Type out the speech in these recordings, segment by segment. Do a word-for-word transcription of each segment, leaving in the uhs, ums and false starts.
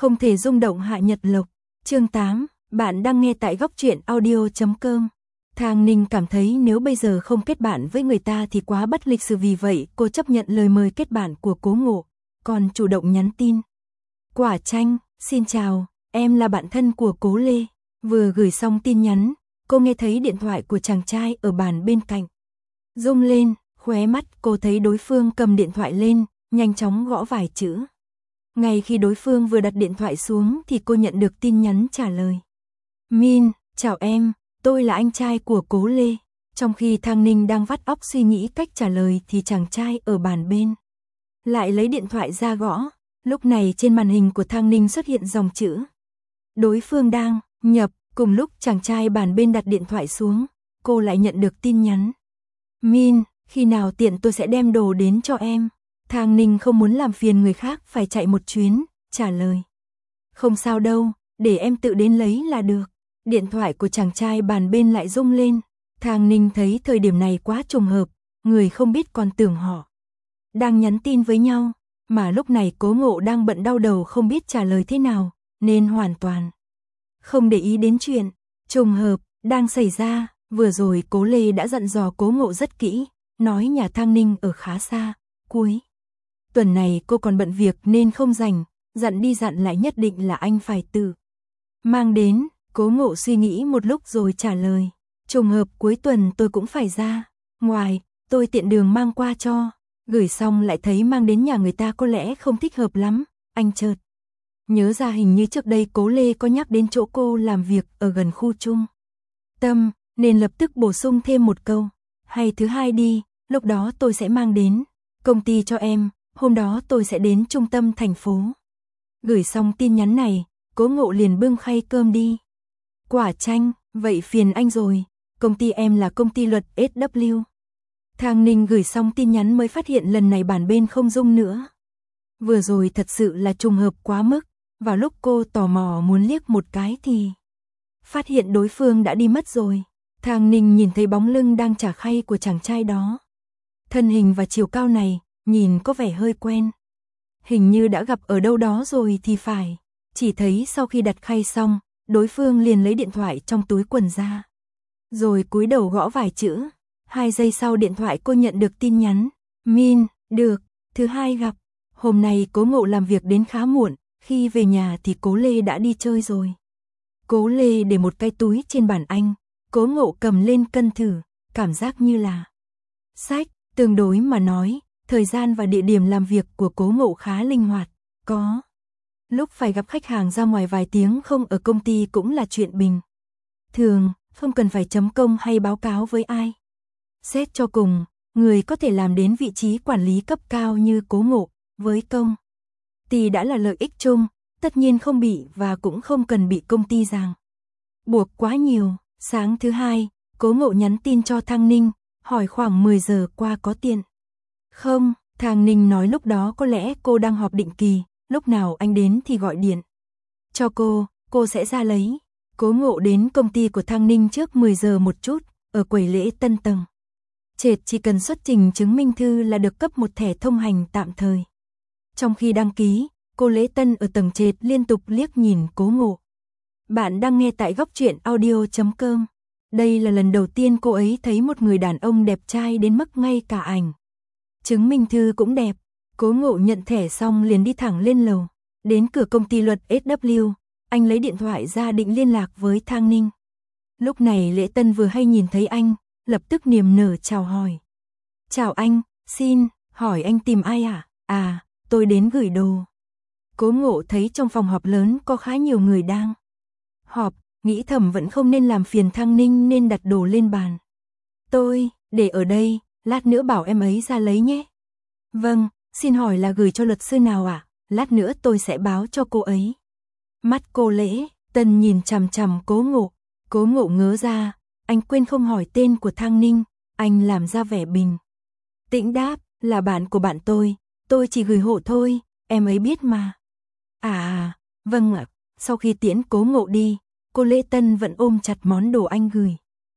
Không thể rung động Hạ Nhật Lộc. Chương tám, bạn đang nghe tại góc truyện audio chấm com. Thang Ninh cảm thấy nếu bây giờ không kết bạn với người ta thì quá bất lịch sự, vì vậy cô chấp nhận lời mời kết bạn của Cố Ngộ, còn chủ động nhắn tin. Quả Chanh, xin chào, em là bạn thân của Cố Lê. Vừa gửi xong tin nhắn, cô nghe thấy điện thoại của chàng trai ở bàn bên cạnh. Rung lên, khóe mắt cô thấy đối phương cầm điện thoại lên, nhanh chóng gõ vài chữ. Ngay khi đối phương vừa đặt điện thoại xuống thì cô nhận được tin nhắn trả lời. Min, chào em, tôi là anh trai của Cố Lê. Trong khi Thang Ninh đang vắt óc suy nghĩ cách trả lời thì chàng trai ở bàn bên lại lấy điện thoại ra gõ. Lúc này trên màn hình của Thang Ninh xuất hiện dòng chữ. Đối phương đang nhập. Cùng lúc chàng trai bàn bên đặt điện thoại xuống, cô lại nhận được tin nhắn. Min, khi nào tiện tôi sẽ đem đồ đến cho em. Thang Ninh không muốn làm phiền người khác phải chạy một chuyến, trả lời. Không sao đâu, để em tự đến lấy là được. Điện thoại của chàng trai bàn bên lại rung lên. Thang Ninh thấy thời điểm này quá trùng hợp, người không biết còn tưởng họ đang nhắn tin với nhau, mà lúc này Cố Ngộ đang bận đau đầu không biết trả lời thế nào, nên hoàn toàn không để ý đến chuyện trùng hợp đang xảy ra. Vừa rồi Cố Lê đã dặn dò Cố Ngộ rất kỹ, nói nhà Thang Ninh ở khá xa, cuối tuần này cô còn bận việc nên không rảnh, dặn đi dặn lại nhất định là anh phải tự mang đến. Cố Ngộ suy nghĩ một lúc rồi trả lời, trùng hợp cuối tuần tôi cũng phải ra ngoài, tôi tiện đường mang qua cho. Gửi xong lại thấy mang đến nhà người ta có lẽ không thích hợp lắm, anh chợt nhớ ra hình như trước đây Cố Lê có nhắc đến chỗ cô làm việc ở gần khu trung tâm, nên lập tức bổ sung thêm một câu. Hay thứ hai đi, lúc đó tôi sẽ mang đến công ty cho em, hôm đó tôi sẽ đến trung tâm thành phố. Gửi xong tin nhắn này, Cố Ngộ liền bưng khay cơm đi. Quả Chanh, vậy phiền anh rồi, công ty em là công ty luật ét vê kép. Thang Ninh gửi xong tin nhắn mới phát hiện lần này bản bên không rung nữa. Vừa rồi thật sự là trùng hợp quá mức. Vào lúc cô tò mò muốn liếc một cái thì phát hiện đối phương đã đi mất rồi. Thang Ninh nhìn thấy bóng lưng đang trả khay của chàng trai đó. Thân hình và chiều cao này, nhìn có vẻ hơi quen. Hình như đã gặp ở đâu đó rồi thì phải. Chỉ thấy sau khi đặt khay xong, đối phương liền lấy điện thoại trong túi quần ra. Rồi cúi đầu gõ vài chữ. Hai giây sau điện thoại cô nhận được tin nhắn. Min, được, thứ hai gặp. Hôm nay Cố Ngộ làm việc đến khá muộn. Khi về nhà thì Cố Lê đã đi chơi rồi. Cố Lê để một cái túi trên bàn anh. Cố Ngộ cầm lên cân thử, cảm giác như là sách. Tương đối mà nói, thời gian và địa điểm làm việc của Cố Ngộ khá linh hoạt. Có lúc phải gặp khách hàng ra ngoài vài tiếng không ở công ty cũng là chuyện bình thường, không cần phải chấm công hay báo cáo với ai. Xét cho cùng, người có thể làm đến vị trí quản lý cấp cao như Cố Ngộ với công ty đã là lợi ích chung, tất nhiên không bị và cũng không cần bị công ty ràng buộc quá nhiều. Sáng thứ hai, Cố Ngộ nhắn tin cho Thang Ninh, hỏi khoảng mười giờ qua có tiện không. Thang Ninh nói lúc đó có lẽ cô đang họp định kỳ, lúc nào anh đến thì gọi điện cho cô, cô sẽ ra lấy. Cố Ngộ đến công ty của Thang Ninh trước mười giờ một chút, ở quầy lễ tân tầng trệt chỉ cần xuất trình chứng minh thư là được cấp một thẻ thông hành tạm thời. Trong khi đăng ký, cô lễ tân ở tầng trệt liên tục liếc nhìn Cố Ngộ. Bạn đang nghe tại góc truyện audio chấm com. Đây là lần đầu tiên cô ấy thấy một người đàn ông đẹp trai đến mức ngay cả ảnh chứng minh thư cũng đẹp. Cố Ngộ nhận thẻ xong liền đi thẳng lên lầu. Đến cửa công ty luật ét vê kép, anh lấy điện thoại ra định liên lạc với Thang Ninh. Lúc này lễ tân vừa hay nhìn thấy anh, lập tức niềm nở chào hỏi. Chào anh, xin hỏi anh tìm ai ạ? À? à, tôi đến gửi đồ. Cố Ngộ thấy trong phòng họp lớn có khá nhiều người đang họp, nghĩ thầm vẫn không nên làm phiền Thang Ninh nên đặt đồ lên bàn. Tôi, để ở đây, lát nữa bảo em ấy ra lấy nhé. Vâng, xin hỏi là gửi cho luật sư nào ạ? À? Lát nữa tôi sẽ báo cho cô ấy. Mắt cô lễ tân nhìn chằm chằm Cố Ngộ. Cố Ngộ ngớ ra, anh quên không hỏi tên của Thang Ninh. Anh làm ra vẻ bình tĩnh đáp, là bạn của bạn tôi, tôi chỉ gửi hộ thôi, em ấy biết mà. À à, vâng ạ. Sau khi tiễn Cố Ngộ đi, cô lễ tân vẫn ôm chặt món đồ anh gửi.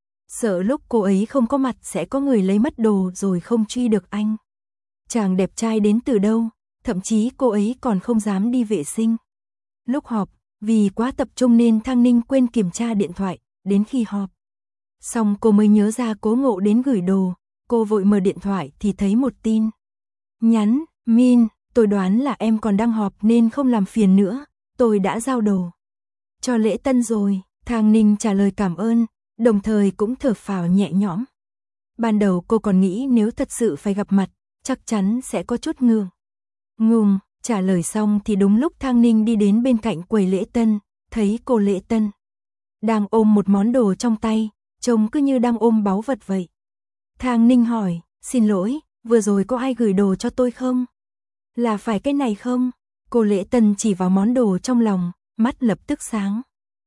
Sợ lúc cô ấy không có mặt sẽ có người lấy mất đồ rồi không truy được anh. Chàng đẹp trai đến từ đâu, thậm chí cô ấy còn không dám đi vệ sinh. Lúc họp, vì quá tập trung nên Thang Ninh quên kiểm tra điện thoại, đến khi họp xong cô mới nhớ ra Cố Ngộ đến gửi đồ, cô vội mở điện thoại thì thấy một tin nhắn, Min, tôi đoán là em còn đang họp nên không làm phiền nữa, tôi đã giao đồ cho lễ tân rồi. Thang Ninh trả lời cảm ơn, đồng thời cũng thở phào nhẹ nhõm. Ban đầu cô còn nghĩ nếu thật sự phải gặp mặt, chắc chắn sẽ có chút ngượng ngùng. Trả lời xong thì đúng lúc Thang Ninh đi đến bên cạnh quầy lễ tân, thấy cô lễ tân đang ôm một món đồ trong tay, trông cứ như đang ôm báu vật vậy. Thang Ninh hỏi, xin lỗi, vừa rồi có ai gửi đồ cho tôi không? Là phải cái này không? Cô lễ tân chỉ vào món đồ trong lòng, mắt lập tức sáng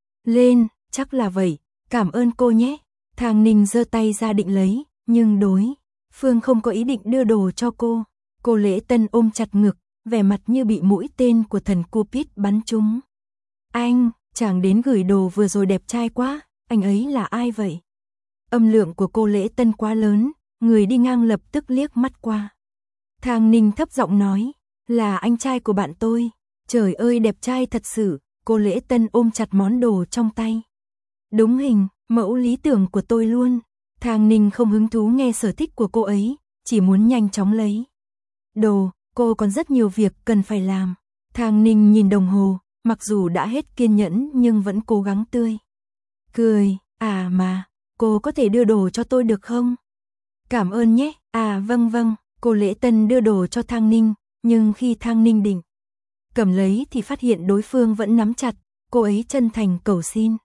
lên, chắc là vậy, cảm ơn cô nhé. Thang Ninh giơ tay ra định lấy, nhưng đối phương không có ý định đưa đồ cho cô. Cô lễ tân ôm chặt ngực, vẻ mặt như bị mũi tên của thần Cupid bắn trúng. Anh, chàng đến gửi đồ vừa rồi đẹp trai quá, anh ấy là ai vậy? Âm lượng của cô lễ tân quá lớn, người đi ngang lập tức liếc mắt qua. Thang Ninh thấp giọng nói, là anh trai của bạn tôi. Trời ơi đẹp trai thật sự, cô lễ tân ôm chặt món đồ trong tay. Đúng hình, mẫu lý tưởng của tôi luôn. Thang Ninh không hứng thú nghe sở thích của cô ấy, chỉ muốn nhanh chóng lấy đồ, cô còn rất nhiều việc cần phải làm. Thang Ninh nhìn đồng hồ, mặc dù đã hết kiên nhẫn nhưng vẫn cố gắng tươi cười, à mà, cô có thể đưa đồ cho tôi được không? Cảm ơn nhé, à vâng vâng, cô lễ tân đưa đồ cho Thang Ninh, nhưng khi Thang Ninh định cầm lấy thì phát hiện đối phương vẫn nắm chặt, cô ấy chân thành cầu xin.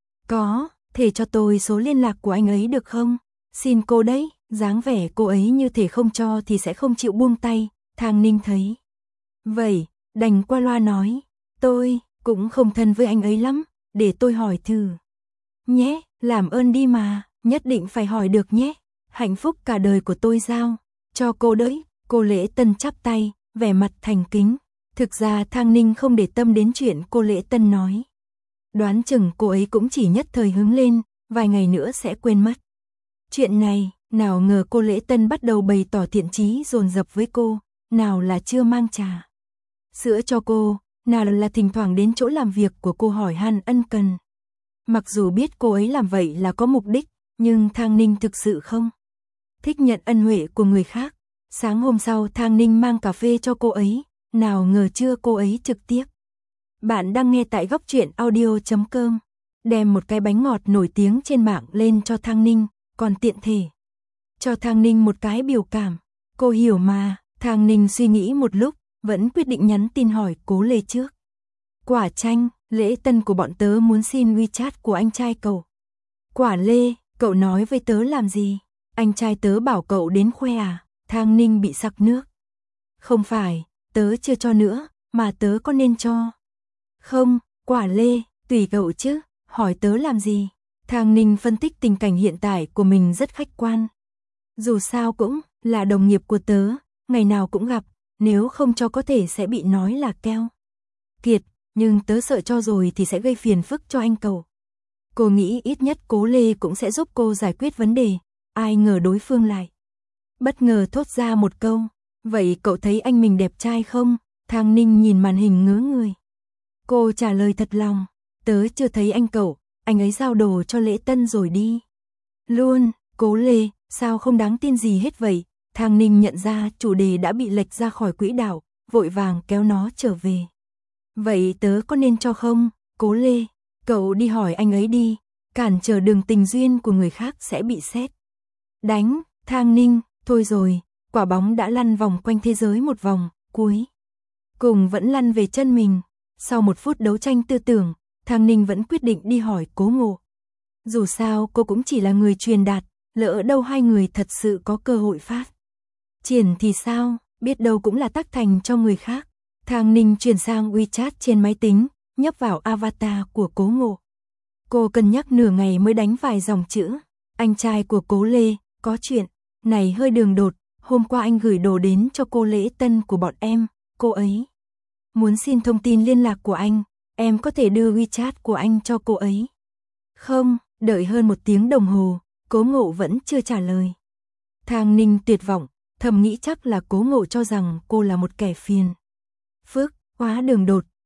Có, thể cho tôi số liên lạc của anh ấy được không? Xin cô đấy, dáng vẻ cô ấy như thể không cho thì sẽ không chịu buông tay. Thang Ninh thấy vậy, đành qua loa nói, tôi cũng không thân với anh ấy lắm, để tôi hỏi thử. Nhé, làm ơn đi mà, nhất định phải hỏi được nhé. Hạnh phúc cả đời của tôi giao cho cô đấy. Cô lễ tân chắp tay, vẻ mặt thành kính. Thực ra Thang Ninh không để tâm đến chuyện cô lễ tân nói. Đoán chừng cô ấy cũng chỉ nhất thời hứng lên, vài ngày nữa sẽ quên mất chuyện này. Nào ngờ cô lễ tân bắt đầu bày tỏ thiện chí dồn dập với cô, nào là chưa mang trà sữa cho cô, nào là thỉnh thoảng đến chỗ làm việc của cô hỏi han ân cần. Mặc dù biết cô ấy làm vậy là có mục đích, nhưng Thang Ninh thực sự không thích nhận ân huệ của người khác. Sáng hôm sau Thang Ninh mang cà phê cho cô ấy, nào ngờ trưa cô ấy trực tiếp. Bạn đang nghe tại góc truyện audio chấm com, đem một cái bánh ngọt nổi tiếng trên mạng lên cho Thang Ninh, còn tiện thể cho Thang Ninh một cái biểu cảm. Cô hiểu mà. Thang Ninh suy nghĩ một lúc, vẫn quyết định nhắn tin hỏi Cố Lê trước. Quả Chanh, lễ tân của bọn tớ muốn xin WeChat của anh trai cậu. Quả Lê, cậu nói với tớ làm gì? Anh trai tớ bảo cậu đến khoe à? Thang Ninh bị sặc nước. Không phải, tớ chưa cho nữa, mà tớ có nên cho? Không, Quả Lê, tùy cậu chứ, hỏi tớ làm gì? Thang Ninh phân tích tình cảnh hiện tại của mình rất khách quan. Dù sao cũng là đồng nghiệp của tớ, ngày nào cũng gặp, nếu không cho có thể sẽ bị nói là keo kiệt, nhưng tớ sợ cho rồi thì sẽ gây phiền phức cho anh cậu. Cô nghĩ ít nhất Cố Lê cũng sẽ giúp cô giải quyết vấn đề, ai ngờ đối phương lại bất ngờ thốt ra một câu, vậy cậu thấy anh mình đẹp trai không? Thang Ninh nhìn màn hình ngớ người. Cô trả lời thật lòng, tớ chưa thấy anh cậu, anh ấy giao đồ cho lễ tân rồi đi luôn. Cố Lê, sao không đáng tin gì hết vậy? Thang Ninh nhận ra chủ đề đã bị lệch ra khỏi quỹ đạo, vội vàng kéo nó trở về. Vậy tớ có nên cho không? Cố Lê, cậu đi hỏi anh ấy đi, cản trở đường tình duyên của người khác sẽ bị sét đánh. Thang Ninh, thôi rồi, quả bóng đã lăn vòng quanh thế giới một vòng, cuối cùng vẫn lăn về chân mình. Sau một phút đấu tranh tư tưởng, Thang Ninh vẫn quyết định đi hỏi Cố Ngộ. Dù sao cô cũng chỉ là người truyền đạt, lỡ đâu hai người thật sự có cơ hội phát triển thì sao, biết đâu cũng là tác thành cho người khác. Thang Ninh chuyển sang WeChat trên máy tính, nhấp vào avatar của Cố Ngộ. Cô cân nhắc nửa ngày mới đánh vài dòng chữ. Anh trai của Cố Lê, có chuyện này hơi đường đột, hôm qua anh gửi đồ đến cho cô lễ tân của bọn em, cô ấy muốn xin thông tin liên lạc của anh, em có thể đưa WeChat của anh cho cô ấy không? Đợi hơn một tiếng đồng hồ, Cố Ngộ vẫn chưa trả lời. Thang Ninh tuyệt vọng, thầm nghĩ chắc là Cố Ngộ cho rằng cô là một kẻ phiền phức, quá đường đột,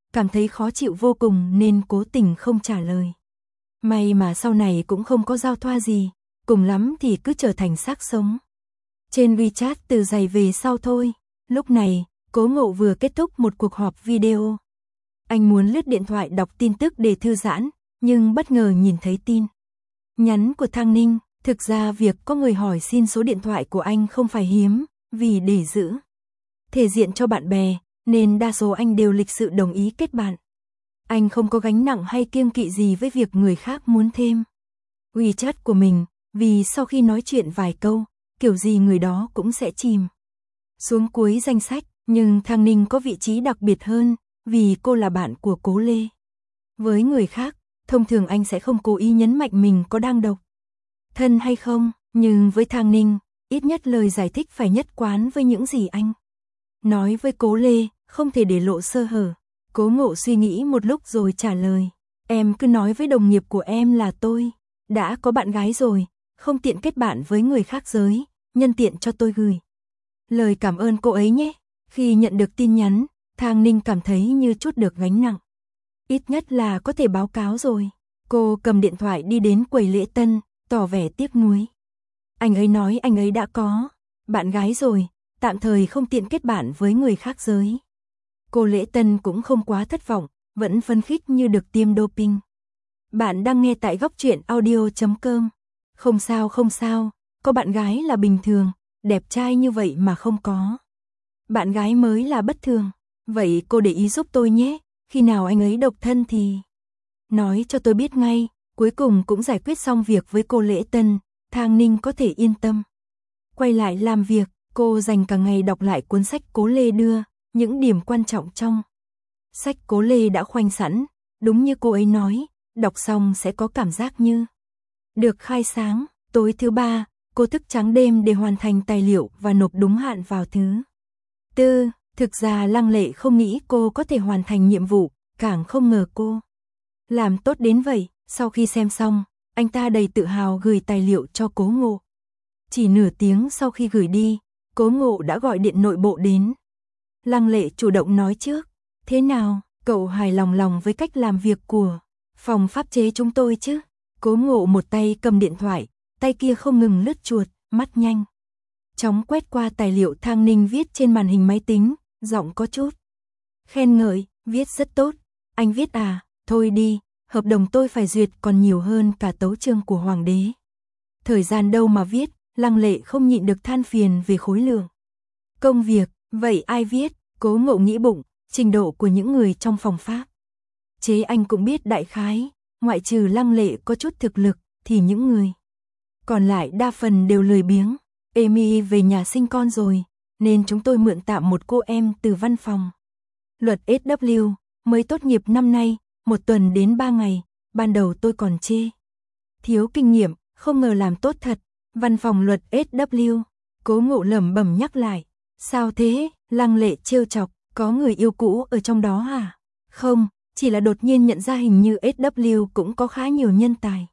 cảm thấy khó chịu vô cùng nên cố tình không trả lời. May mà sau này cũng không có giao thoa gì, cùng lắm thì cứ trở thành xác sống. Trên WeChat từ giày về sau thôi. Lúc này, Cố Ngộ vừa kết thúc một cuộc họp video. Anh muốn lướt điện thoại đọc tin tức để thư giãn, nhưng bất ngờ nhìn thấy tin nhắn của Thang Ninh. Thực ra việc có người hỏi xin số điện thoại của anh không phải hiếm, vì để giữ thể diện cho bạn bè, nên đa số anh đều lịch sự đồng ý kết bạn. Anh không có gánh nặng hay kiêng kỵ gì với việc người khác muốn thêm WeChat của mình, vì sau khi nói chuyện vài câu, kiểu gì người đó cũng sẽ chìm xuống cuối danh sách, nhưng Thang Ninh có vị trí đặc biệt hơn, vì cô là bạn của Cố Lê. Với người khác, thông thường anh sẽ không cố ý nhấn mạnh mình có đang độc thân hay không, nhưng với Thang Ninh, ít nhất lời giải thích phải nhất quán với những gì anh nói với Cố Lê, không thể để lộ sơ hở. Cố Ngộ suy nghĩ một lúc rồi trả lời, em cứ nói với đồng nghiệp của em là tôi đã có bạn gái rồi, không tiện kết bạn với người khác giới, nhân tiện cho tôi gửi lời cảm ơn cô ấy nhé. Khi nhận được tin nhắn, Thang Ninh cảm thấy như chút được gánh nặng. Ít nhất là có thể báo cáo rồi. Cô cầm điện thoại đi đến quầy lễ tân, tỏ vẻ tiếc nuối. Anh ấy nói anh ấy đã có bạn gái rồi, tạm thời không tiện kết bạn với người khác giới. Cô lễ tân cũng không quá thất vọng, vẫn phấn khích như được tiêm doping. Bạn đang nghe tại góc truyện audio chấm com. Không sao không sao, có bạn gái là bình thường, đẹp trai như vậy mà không có bạn gái mới là bất thường. Vậy cô để ý giúp tôi nhé, khi nào anh ấy độc thân thì nói cho tôi biết ngay. Cuối cùng cũng giải quyết xong việc với cô lễ tân, Thang Ninh có thể yên tâm quay lại làm việc. Cô dành cả ngày đọc lại cuốn sách Cố Lê đưa, những điểm quan trọng trong sách Cố Lê đã khoanh sẵn, đúng như cô ấy nói, đọc xong sẽ có cảm giác như được khai sáng. Tối thứ ba, cô thức trắng đêm để hoàn thành tài liệu và nộp đúng hạn vào thứ tư. Thực ra Lăng Lệ không nghĩ cô có thể hoàn thành nhiệm vụ, càng không ngờ cô làm tốt đến vậy. Sau khi xem xong, anh ta đầy tự hào gửi tài liệu cho Cố Ngộ. Chỉ nửa tiếng sau khi gửi đi, Cố Ngộ đã gọi điện nội bộ đến. Lăng Lệ chủ động nói trước, thế nào, cậu hài lòng lòng với cách làm việc của phòng pháp chế chúng tôi chứ? Cố Ngộ một tay cầm điện thoại, tay kia không ngừng lướt chuột, mắt nhanh chóng quét qua tài liệu Thang Ninh viết trên màn hình máy tính, giọng có chút khen ngợi, viết rất tốt. Anh viết à, thôi đi, hợp đồng tôi phải duyệt còn nhiều hơn cả tấu chương của hoàng đế. Thời gian đâu mà viết. Lăng Lệ không nhịn được than phiền về khối lượng công việc. Vậy ai viết? Cố Ngộ nghĩ bụng, trình độ của những người trong phòng pháp chế anh cũng biết đại khái, ngoại trừ Lăng Lệ có chút thực lực, thì những người còn lại đa phần đều lười biếng. Amy về nhà sinh con rồi, nên chúng tôi mượn tạm một cô em từ văn phòng luật ét vê kép, mới tốt nghiệp năm nay, một tuần đến ba ngày. Ban đầu tôi còn chê thiếu kinh nghiệm, không ngờ làm tốt thật. Văn phòng luật ét vê kép, Cố Ngộ lẩm bẩm nhắc lại. Sao thế? Lăng Lệ trêu chọc, có người yêu cũ ở trong đó à? Không, chỉ là đột nhiên nhận ra hình như ét vê kép cũng có khá nhiều nhân tài.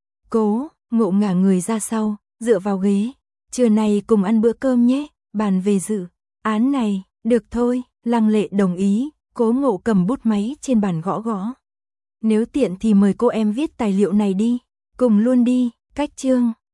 Cố Ngộ ngả người ra sau, dựa vào ghế. Trưa nay cùng ăn bữa cơm nhé, bàn về dự án này. Được thôi, Lăng Lệ đồng ý. Cố Ngộ cầm bút máy trên bàn gõ gõ. Nếu tiện thì mời cô em viết tài liệu này đi, cùng luôn đi. Cách chương